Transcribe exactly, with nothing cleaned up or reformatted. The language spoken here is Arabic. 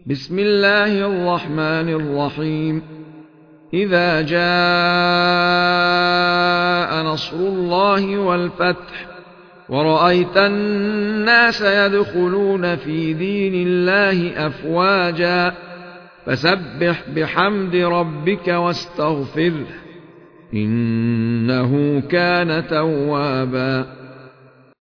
بسم الله الرحمن الرحيم إذا جاء نصر الله والفتح ورأيت الناس يدخلون في دين الله أفواجا فسبح بحمد ربك واستغفره إنه كان توابا.